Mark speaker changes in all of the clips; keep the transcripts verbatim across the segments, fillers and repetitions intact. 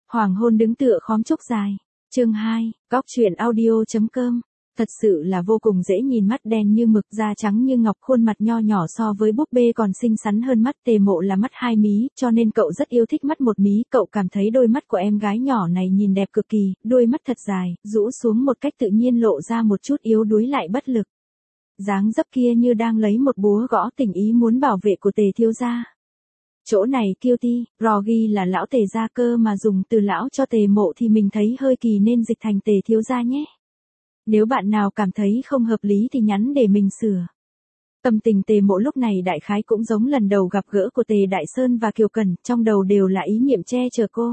Speaker 1: Hoàng hôn đứng tựa khóm trúc dài. Chương hai, góc truyện audio chấm com. Thật sự là vô cùng dễ nhìn, mắt đen như mực, da trắng như ngọc, khuôn mặt nho nhỏ so với búp bê còn xinh xắn hơn. Mắt Tề Mộ là mắt hai mí, cho nên cậu rất yêu thích mắt một mí. Cậu cảm thấy đôi mắt của em gái nhỏ này nhìn đẹp cực kỳ, đôi mắt thật dài, rũ xuống một cách tự nhiên, lộ ra một chút yếu đuối lại bất lực. Dáng dấp kia như đang lấy một búa gõ tình ý muốn bảo vệ của Tề thiếu gia. Chỗ này Cutie, Rogi là lão Tề gia cơ, mà dùng từ lão cho Tề Mộ thì mình thấy hơi kỳ nên dịch thành Tề thiếu gia nhé. Nếu bạn nào cảm thấy không hợp lý thì nhắn để mình sửa. Tâm tình Tề Mộ lúc này đại khái cũng giống lần đầu gặp gỡ của Tề Đại Sơn và Kiều Cẩn, trong đầu đều là ý niệm che chở cô.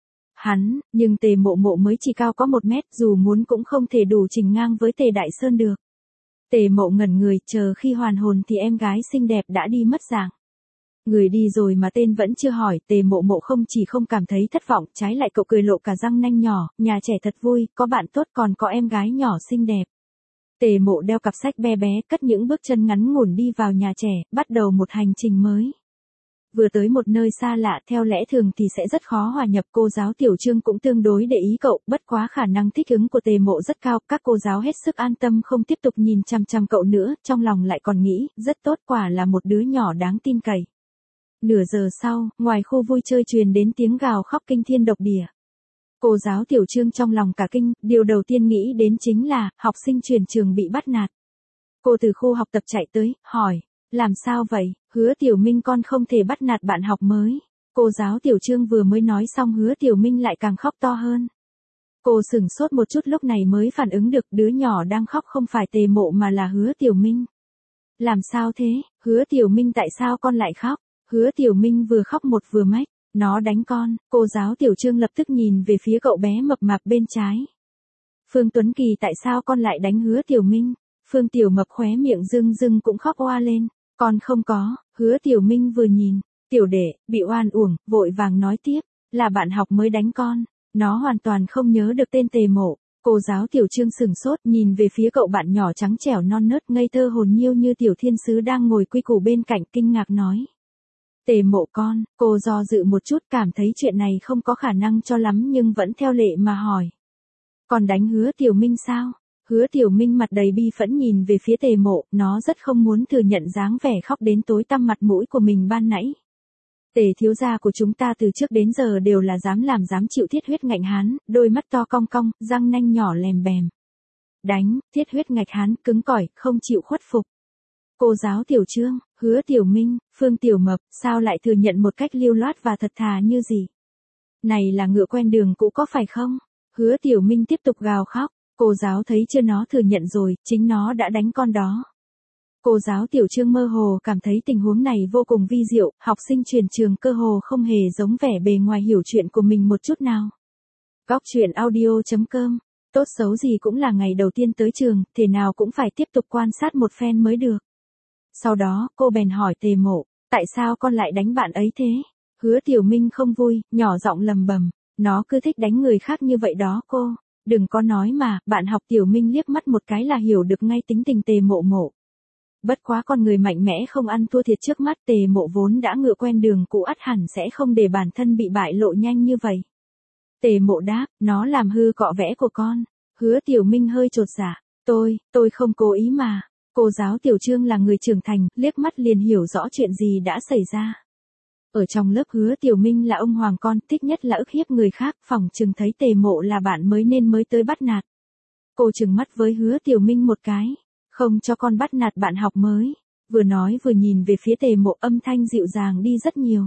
Speaker 1: Hắn, nhưng Tề Mộ Mộ mới chỉ cao có một mét, dù muốn cũng không thể đủ chỉnh ngang với Tề Đại Sơn được. Tề Mộ ngẩn người, chờ khi hoàn hồn thì em gái xinh đẹp đã đi mất dạng. Người đi rồi mà tên vẫn chưa hỏi. Tề Mộ Mộ không chỉ không cảm thấy thất vọng, trái lại cậu cười lộ cả răng nanh nhỏ, nhà trẻ thật vui, có bạn tốt còn có em gái nhỏ xinh đẹp. Tề Mộ đeo cặp sách bé bé, cất những bước chân ngắn ngủn đi vào nhà trẻ, bắt đầu một hành trình mới. Vừa tới một nơi xa lạ, theo lẽ thường thì sẽ rất khó hòa nhập. Cô giáo Tiểu Trương cũng tương đối để ý cậu, bất quá khả năng thích ứng của Tề Mộ rất cao, các cô giáo hết sức an tâm không tiếp tục nhìn chằm chằm cậu nữa, trong lòng lại còn nghĩ, rất tốt, quả là một đứa nhỏ đáng tin cậy. Nửa giờ sau, ngoài khu vui chơi truyền đến tiếng gào khóc kinh thiên độc địa. Cô giáo Tiểu Trương trong lòng cả kinh, điều đầu tiên nghĩ đến chính là, học sinh chuyển trường bị bắt nạt. Cô từ khu học tập chạy tới, hỏi, làm sao vậy, Hứa Tiểu Minh con không thể bắt nạt bạn học mới. Cô giáo Tiểu Trương vừa mới nói xong, Hứa Tiểu Minh lại càng khóc to hơn. Cô sửng sốt một chút, lúc này mới phản ứng được, đứa nhỏ đang khóc không phải Tề Mộ mà là Hứa Tiểu Minh. Làm sao thế, Hứa Tiểu Minh tại sao con lại khóc? Hứa Tiểu Minh vừa khóc một vừa mách, nó đánh con. Cô giáo Tiểu Trương lập tức nhìn về phía cậu bé mập mạp bên trái. Phương Tuấn Kỳ, tại sao con lại đánh Hứa Tiểu Minh? Phương Tiểu Mập khóe miệng rưng rưng cũng khóc oa lên. Con không có. Hứa Tiểu Minh vừa nhìn, Tiểu Đệ bị oan uổng, vội vàng nói tiếp, là bạn học mới đánh con. Nó hoàn toàn không nhớ được tên Tề Mộ. Cô giáo Tiểu Trương sừng sốt, nhìn về phía cậu bạn nhỏ trắng trẻo non nớt ngây thơ hồn nhiêu như tiểu thiên sứ đang ngồi quy củ bên cạnh, kinh ngạc nói. Tề Mộ con. Cô do dự một chút, cảm thấy chuyện này không có khả năng cho lắm nhưng vẫn theo lệ mà hỏi. Còn đánh Hứa Tiểu Minh sao? Hứa Tiểu Minh mặt đầy bi phẫn nhìn về phía Tề Mộ, nó rất không muốn thừa nhận dáng vẻ khóc đến tối tăm mặt mũi của mình ban nãy. Tề thiếu gia của chúng ta từ trước đến giờ đều là dám làm dám chịu, thiết huyết ngạnh hán, đôi mắt to cong cong, răng nanh nhỏ lèm bèm. Đánh, thiết huyết ngạch hán, cứng cỏi, không chịu khuất phục. Cô giáo Tiểu Trương, Hứa Tiểu Minh, Phương Tiểu Mập, sao lại thừa nhận một cách lưu loát và thật thà như gì? Này là ngựa quen đường cũ có phải không? Hứa Tiểu Minh tiếp tục gào khóc, cô giáo thấy chưa, nó thừa nhận rồi, chính nó đã đánh con đó. Cô giáo Tiểu Trương mơ hồ cảm thấy tình huống này vô cùng vi diệu, học sinh chuyển trường cơ hồ không hề giống vẻ bề ngoài hiểu chuyện của mình một chút nào. Góc truyện audio chấm com. Tốt xấu gì cũng là ngày đầu tiên tới trường, thế nào cũng phải tiếp tục quan sát một phen mới được. Sau đó, cô bèn hỏi Tề Mộ, tại sao con lại đánh bạn ấy thế? Hứa Tiểu Minh không vui, nhỏ giọng lầm bầm, nó cứ thích đánh người khác như vậy đó cô. Đừng có nói mà, bạn học Tiểu Minh liếc mắt một cái là hiểu được ngay tính tình Tề Mộ Mộ. Bất quá con người mạnh mẽ không ăn thua thiệt, trước mắt Tề Mộ vốn đã ngựa quen đường cũ, ắt hẳn sẽ không để bản thân bị bại lộ nhanh như vậy. Tề Mộ đáp, nó làm hư cọ vẽ của con. Hứa Tiểu Minh hơi chột dạ, tôi, tôi không cố ý mà. Cô giáo Tiểu Trương là người trưởng thành, liếc mắt liền hiểu rõ chuyện gì đã xảy ra. Ở trong lớp Hứa Tiểu Minh là ông hoàng con, thích nhất là ức hiếp người khác, phỏng chừng thấy Tề Mộ là bạn mới nên mới tới bắt nạt. Cô trừng mắt với Hứa Tiểu Minh một cái, không cho con bắt nạt bạn học mới. Vừa nói vừa nhìn về phía Tề Mộ, âm thanh dịu dàng đi rất nhiều.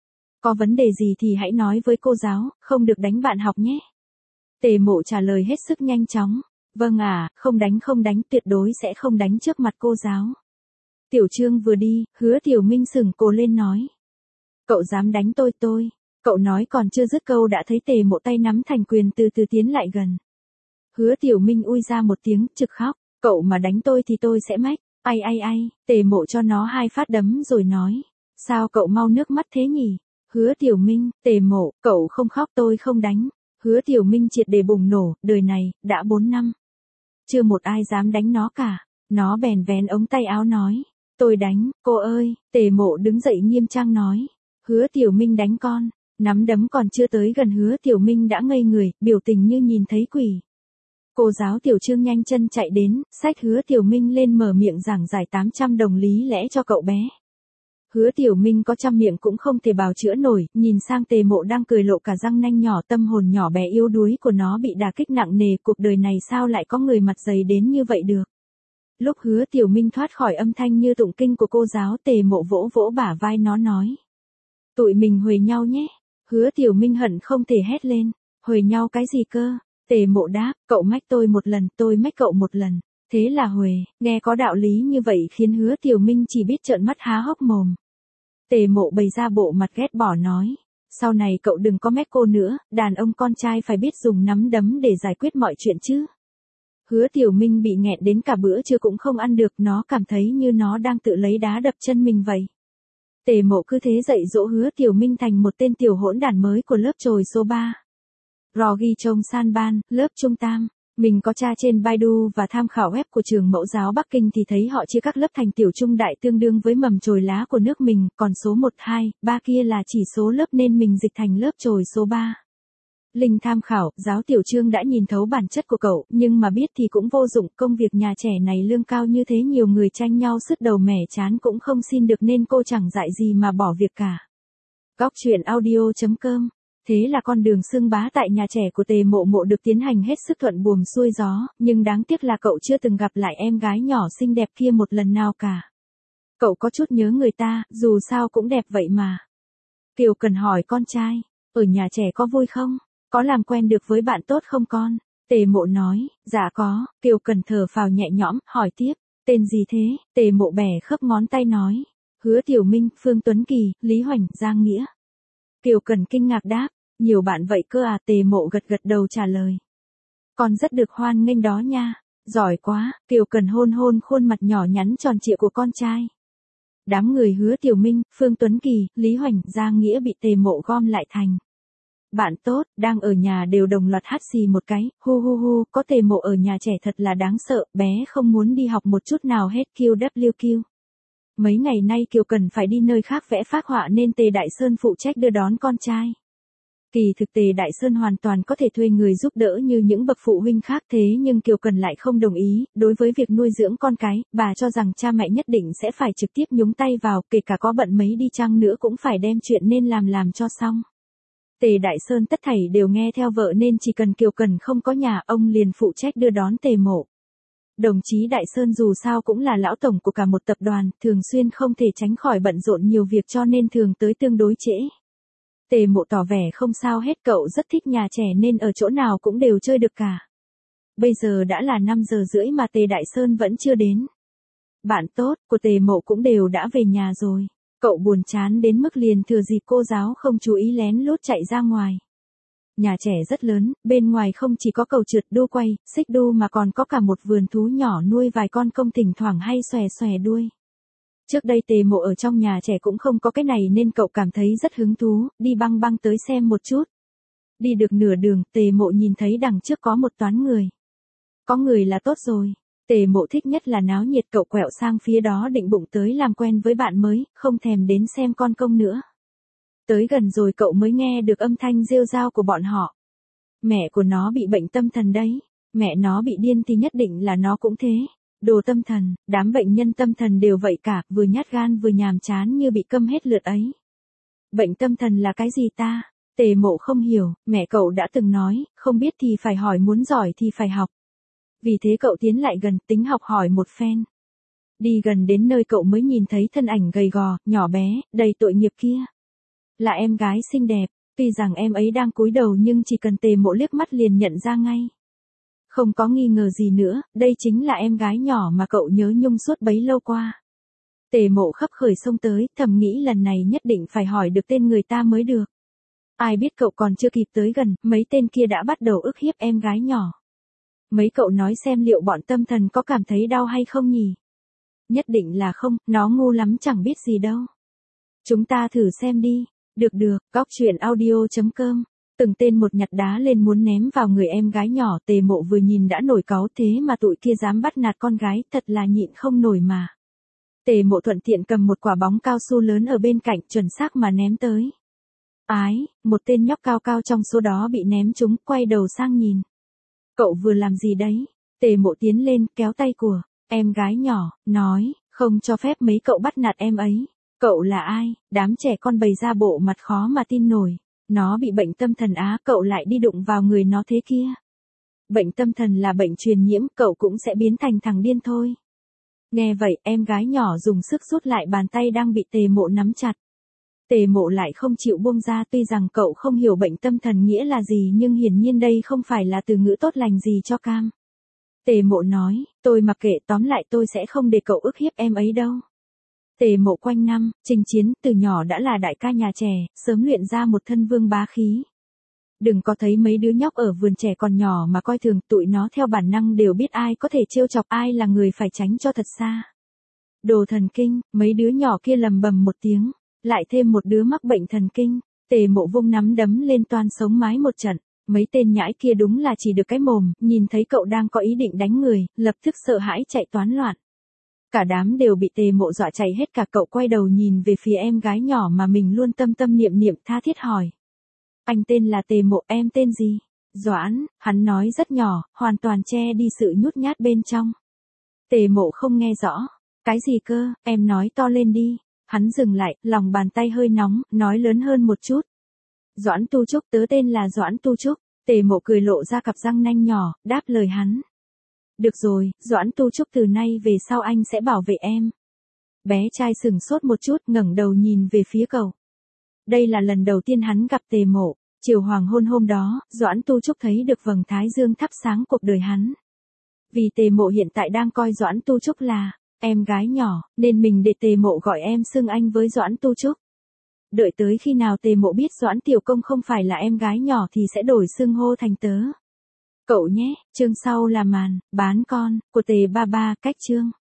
Speaker 1: Có vấn đề gì thì hãy nói với cô giáo, không được đánh bạn học nhé. Tề Mộ trả lời hết sức nhanh chóng. Vâng à, không đánh không đánh, tuyệt đối sẽ không đánh trước mặt cô giáo. Tiểu Trương vừa đi, Hứa Tiểu Minh sừng cổ lên nói. Cậu dám đánh tôi tôi. Cậu nói còn chưa dứt câu đã thấy Tề Mộ tay nắm thành quyền từ từ tiến lại gần. Hứa Tiểu Minh ui ra một tiếng, trực khóc. Cậu mà đánh tôi thì tôi sẽ mách. Ai ai ai, Tề Mộ cho nó hai phát đấm rồi nói. Sao cậu mau nước mắt thế nhỉ? Hứa Tiểu Minh, Tề Mộ, cậu không khóc tôi không đánh. Hứa Tiểu Minh triệt để bùng nổ, đời này, đã bốn năm. Chưa một ai dám đánh nó cả. Nó bèn vén ống tay áo nói. Tôi đánh, cô ơi. Tề Mộ đứng dậy nghiêm trang nói. Hứa Tiểu Minh đánh con. Nắm đấm còn chưa tới gần Hứa Tiểu Minh đã ngây người, biểu tình như nhìn thấy quỷ. Cô giáo Tiểu Trương nhanh chân chạy đến, xách Hứa Tiểu Minh lên mở miệng giảng giải tám trăm đồng lý lẽ cho cậu bé. Hứa Tiểu Minh có trăm miệng cũng không thể bào chữa nổi, nhìn sang Tề Mộ đang cười lộ cả răng nanh nhỏ, tâm hồn nhỏ bé yếu đuối của nó bị đả kích nặng nề, cuộc đời này sao lại có người mặt dày đến như vậy được. Lúc Hứa Tiểu Minh thoát khỏi âm thanh như tụng kinh của cô giáo, Tề Mộ vỗ vỗ bả vai nó nói. Tụi mình huề nhau nhé. Hứa Tiểu Minh hận không thể hét lên. Huề nhau cái gì cơ? Tề Mộ đáp, cậu mách tôi một lần, tôi mách cậu một lần. Thế là huề, nghe có đạo lý như vậy khiến Hứa Tiểu Minh chỉ biết trợn mắt há hốc mồm. Tề Mộ bày ra bộ mặt ghét bỏ nói. Sau này cậu đừng có mách cô nữa, đàn ông con trai phải biết dùng nắm đấm để giải quyết mọi chuyện chứ. Hứa Tiểu Minh bị nghẹn đến cả bữa trưa cũng không ăn được, nó cảm thấy như nó đang tự lấy đá đập chân mình vậy. Tề Mộ cứ thế dạy dỗ Hứa Tiểu Minh thành một tên tiểu hỗn đản mới của lớp chồi số ba. Rogi Chong San Ban, lớp trung tam. Mình có tra trên Baidu và tham khảo web của trường Mẫu giáo Bắc Kinh thì thấy họ chia các lớp thành tiểu trung đại tương đương với mầm chồi lá của nước mình, còn số một, hai, ba kia là chỉ số lớp nên mình dịch thành lớp chồi số ba. Linh tham khảo, giáo Tiểu Trương đã nhìn thấu bản chất của cậu, nhưng mà biết thì cũng vô dụng, công việc nhà trẻ này lương cao như thế nhiều người tranh nhau sứt đầu mẻ chán cũng không xin được nên cô chẳng dạy gì mà bỏ việc cả. Góc truyện audio chấm com. Thế là con đường xưng bá tại nhà trẻ của Tề Mộ Mộ được tiến hành hết sức thuận buồm xuôi gió, nhưng đáng tiếc là cậu chưa từng gặp lại em gái nhỏ xinh đẹp kia một lần nào cả. Cậu có chút nhớ người ta, dù sao cũng đẹp vậy mà. Kiều Cần hỏi con trai, ở nhà trẻ có vui không? Có làm quen được với bạn tốt không con? Tề Mộ nói, dạ có. Kiều Cần thở phào nhẹ nhõm, hỏi tiếp, tên gì thế? Tề Mộ bẻ khớp ngón tay nói, Hứa Tiểu Minh, Phương Tuấn Kỳ, Lý Hoành, Giang Nghĩa. Kiều Cần kinh ngạc đáp, nhiều bạn vậy cơ à? Tề Mộ gật gật đầu trả lời. Con rất được hoan nghênh đó nha, giỏi quá. Kiều Cần hôn hôn khuôn mặt nhỏ nhắn tròn trịa của con trai. Đám người Hứa Tiểu Minh, Phương Tuấn Kỳ, Lý Hoành, Giang Nghĩa bị Tề Mộ gom lại thành bạn tốt, đang ở nhà đều đồng loạt hắt xì một cái, hu hu hu, có Tề Mộ ở nhà trẻ thật là đáng sợ, bé không muốn đi học một chút nào hết. Q W Q. Mấy ngày nay Kiều Cần phải đi nơi khác vẽ phác họa nên Tề Đại Sơn phụ trách đưa đón con trai. Kỳ thực Tề Đại Sơn hoàn toàn có thể thuê người giúp đỡ như những bậc phụ huynh khác, thế nhưng Kiều Cần lại không đồng ý, đối với việc nuôi dưỡng con cái, bà cho rằng cha mẹ nhất định sẽ phải trực tiếp nhúng tay vào, kể cả có bận mấy đi chăng nữa cũng phải đem chuyện nên làm làm cho xong. Tề Đại Sơn tất thảy đều nghe theo vợ nên chỉ cần Kiều Cần không có nhà, ông liền phụ trách đưa đón Tề Mộ. Đồng chí Đại Sơn dù sao cũng là lão tổng của cả một tập đoàn, thường xuyên không thể tránh khỏi bận rộn nhiều việc cho nên thường tới tương đối trễ. Tề Mộ tỏ vẻ không sao hết, cậu rất thích nhà trẻ nên ở chỗ nào cũng đều chơi được cả. Bây giờ đã là năm giờ rưỡi mà Tề Đại Sơn vẫn chưa đến. Bạn tốt của Tề Mộ cũng đều đã về nhà rồi. Cậu buồn chán đến mức liền thừa dịp cô giáo không chú ý lén lút chạy ra ngoài. Nhà trẻ rất lớn, bên ngoài không chỉ có cầu trượt đu quay, xích đu mà còn có cả một vườn thú nhỏ nuôi vài con công thỉnh thoảng hay xòe xòe đuôi. Trước đây Tề Mộ ở trong nhà trẻ cũng không có cái này nên cậu cảm thấy rất hứng thú, đi băng băng tới xem một chút. Đi được nửa đường, Tề Mộ nhìn thấy đằng trước có một toán người. Có người là tốt rồi. Tề Mộ thích nhất là náo nhiệt, cậu quẹo sang phía đó định bụng tới làm quen với bạn mới, không thèm đến xem con công nữa. Tới gần rồi cậu mới nghe được âm thanh rêu rao của bọn họ. Mẹ của nó bị bệnh tâm thần đấy. Mẹ nó bị điên thì nhất định là nó cũng thế. Đồ tâm thần, đám bệnh nhân tâm thần đều vậy cả, vừa nhát gan vừa nhàm chán như bị câm hết lượt ấy. Bệnh tâm thần là cái gì ta? Tề Mộ không hiểu, mẹ cậu đã từng nói, không biết thì phải hỏi, muốn giỏi thì phải học. Vì thế cậu tiến lại gần, tính học hỏi một phen. Đi gần đến nơi cậu mới nhìn thấy thân ảnh gầy gò, nhỏ bé, đầy tội nghiệp kia. Là em gái xinh đẹp, tuy rằng em ấy đang cúi đầu nhưng chỉ cần Tề Mộ liếc mắt liền nhận ra ngay. Không có nghi ngờ gì nữa, đây chính là em gái nhỏ mà cậu nhớ nhung suốt bấy lâu qua. Tề Mộ khấp khởi xông tới, thầm nghĩ lần này nhất định phải hỏi được tên người ta mới được. Ai biết cậu còn chưa kịp tới gần, mấy tên kia đã bắt đầu ức hiếp em gái nhỏ. Mấy cậu nói xem liệu bọn tâm thần có cảm thấy đau hay không nhỉ? Nhất định là không, nó ngu lắm chẳng biết gì đâu. Chúng ta thử xem đi. Được được, góc truyện audio chấm com. Từng tên một nhặt đá lên muốn ném vào người em gái nhỏ. Tề Mộ vừa nhìn đã nổi cáu, thế mà tụi kia dám bắt nạt con gái, thật là nhịn không nổi mà. Tề Mộ thuận tiện cầm một quả bóng cao su lớn ở bên cạnh, chuẩn xác mà ném tới. Ái, một tên nhóc cao cao trong số đó bị ném trúng, quay đầu sang nhìn. Cậu vừa làm gì đấy? Tề Mộ tiến lên, kéo tay của em gái nhỏ, nói, không cho phép mấy cậu bắt nạt em ấy. Cậu là ai? Đám trẻ con bày ra bộ mặt khó mà tin nổi. Nó bị bệnh tâm thần á, cậu lại đi đụng vào người nó thế kia. Bệnh tâm thần là bệnh truyền nhiễm, cậu cũng sẽ biến thành thằng điên thôi. Nghe vậy, em gái nhỏ dùng sức rút lại bàn tay đang bị Tề Mộ nắm chặt. Tề Mộ lại không chịu buông ra, tuy rằng cậu không hiểu bệnh tâm thần nghĩa là gì nhưng hiển nhiên đây không phải là từ ngữ tốt lành gì cho cam. Tề Mộ nói, tôi mặc kệ, tóm lại tôi sẽ không để cậu ức hiếp em ấy đâu. Tề Mộ quanh năm, chinh chiến, từ nhỏ đã là đại ca nhà trẻ, sớm luyện ra một thân vương bá khí. Đừng có thấy mấy đứa nhóc ở vườn trẻ còn nhỏ mà coi thường, tụi nó theo bản năng đều biết ai có thể trêu chọc, ai là người phải tránh cho thật xa. Đồ thần kinh, mấy đứa nhỏ kia lầm bầm một tiếng, lại thêm một đứa mắc bệnh thần kinh. Tề Mộ vung nắm đấm lên toan sống mái một trận. Mấy tên nhãi kia đúng là chỉ được cái mồm, nhìn thấy cậu đang có ý định đánh người, lập tức sợ hãi chạy toán loạn. Cả đám đều bị Tề Mộ dọa chạy hết, cả cậu quay đầu nhìn về phía em gái nhỏ mà mình luôn tâm tâm niệm niệm, tha thiết hỏi. Anh tên là Tề Mộ, em tên gì? Doãn, hắn nói rất nhỏ, hoàn toàn che đi sự nhút nhát bên trong. Tề Mộ không nghe rõ. Cái gì cơ, em nói to lên đi. Hắn dừng lại, lòng bàn tay hơi nóng, nói lớn hơn một chút. Doãn Tu Trúc, tớ tên là Doãn Tu Trúc. Tề Mộ cười lộ ra cặp răng nanh nhỏ, đáp lời hắn. Được rồi, Doãn Tu Trúc, từ nay về sau anh sẽ bảo vệ em. Bé trai sừng sốt một chút, ngẩng đầu nhìn về phía cậu. Đây là lần đầu tiên hắn gặp Tề Mộ. Chiều hoàng hôn hôm đó, Doãn Tu Trúc thấy được vầng thái dương thắp sáng cuộc đời hắn. Vì Tề Mộ hiện tại đang coi Doãn Tu Trúc là em gái nhỏ, nên mình để Tề Mộ gọi em xưng anh với Doãn Tu Trúc. Đợi tới khi nào Tề Mộ biết Doãn Tiểu Công không phải là em gái nhỏ thì sẽ đổi xưng hô thành tớ. Cậu nhé, chương sau là màn bán con của Tề Ba Ba, cách chương.